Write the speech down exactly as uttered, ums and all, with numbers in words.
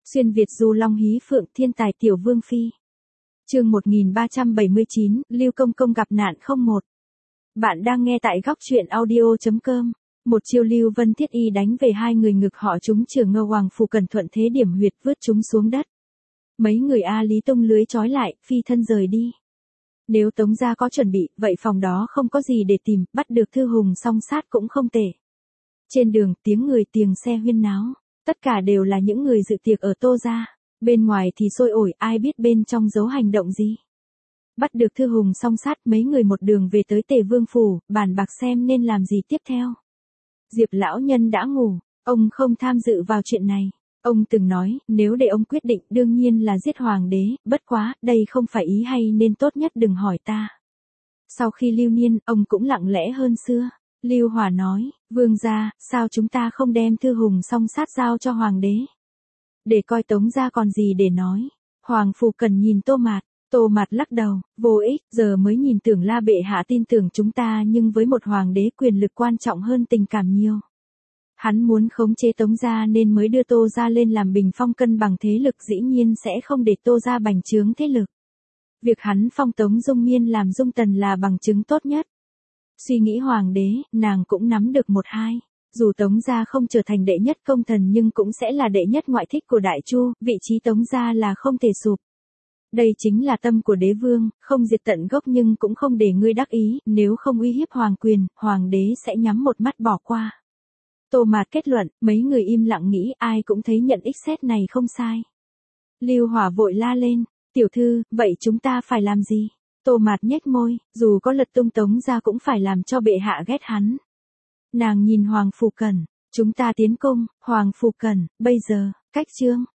Xuyên Việt du long hí phượng thiên tài tiểu vương phi. Chương một nghìn ba trăm bảy mươi chín, Lưu Công Công gặp nạn không một. Bạn đang nghe tại góc truyện audio chấm com. Một chiêu Lưu Vân Thiết Y đánh về hai người ngực họ chúng Trường Ngô Hoàng Phủ Cẩn thuận thế điểm huyệt vứt chúng xuống đất. Mấy người A Lý tung lưới trói lại, phi thân rời đi. Nếu Tống gia có chuẩn bị, vậy phòng đó không có gì để tìm, bắt được Thư Hùng song sát cũng không tệ. Trên đường, tiếng người tiếng xe huyên náo, tất cả đều là những người dự tiệc ở Tô gia. Bên ngoài thì sôi ổi, ai biết bên trong giấu hành động gì. Bắt được Thư Hùng song sát, mấy người một đường về tới Tề Vương phủ, bàn bạc xem nên làm gì tiếp theo. Diệp lão nhân đã ngủ, ông không tham dự vào chuyện này. Ông từng nói, nếu để ông quyết định đương nhiên là giết hoàng đế, bất quá, đây không phải ý hay nên tốt nhất đừng hỏi ta. Sau khi lưu niên, ông cũng lặng lẽ hơn xưa. Lưu Hòa nói, vương gia, sao chúng ta không đem Thư Hùng song sát giao cho hoàng đế? Để coi Tống gia còn gì để nói. Hoàng Phủ Cẩn nhìn Tô Mạt, Tô Mạt lắc đầu, vô ích, giờ mới nhìn tưởng La bệ hạ tin tưởng chúng ta nhưng với một hoàng đế quyền lực quan trọng hơn tình cảm nhiều. Hắn muốn khống chế Tống gia nên mới đưa Tô gia lên làm bình phong cân bằng thế lực, dĩ nhiên sẽ không để Tô gia bành trướng thế lực. Việc hắn phong Tống Dung Miên làm Dung Tần là bằng chứng tốt nhất. Suy nghĩ hoàng đế, nàng cũng nắm được một hai. Dù Tống gia không trở thành đệ nhất công thần nhưng cũng sẽ là đệ nhất ngoại thích của Đại Chu, vị trí Tống gia là không thể sụp. Đây chính là tâm của đế vương, không diệt tận gốc nhưng cũng không để ngươi đắc ý, nếu không uy hiếp hoàng quyền, hoàng đế sẽ nhắm một mắt bỏ qua. Tô Mạt kết luận, mấy người im lặng nghĩ, ai cũng thấy nhận ích xét này không sai. Lưu Hỏa vội la lên, tiểu thư, vậy chúng ta phải làm gì? Tô Mạt nhếch môi, dù có lật tung Tống gia cũng phải làm cho bệ hạ ghét hắn. Nàng nhìn Hoàng Phủ Cẩn, chúng ta tiến cung. Hoàng Phủ Cẩn, bây giờ, cách trương,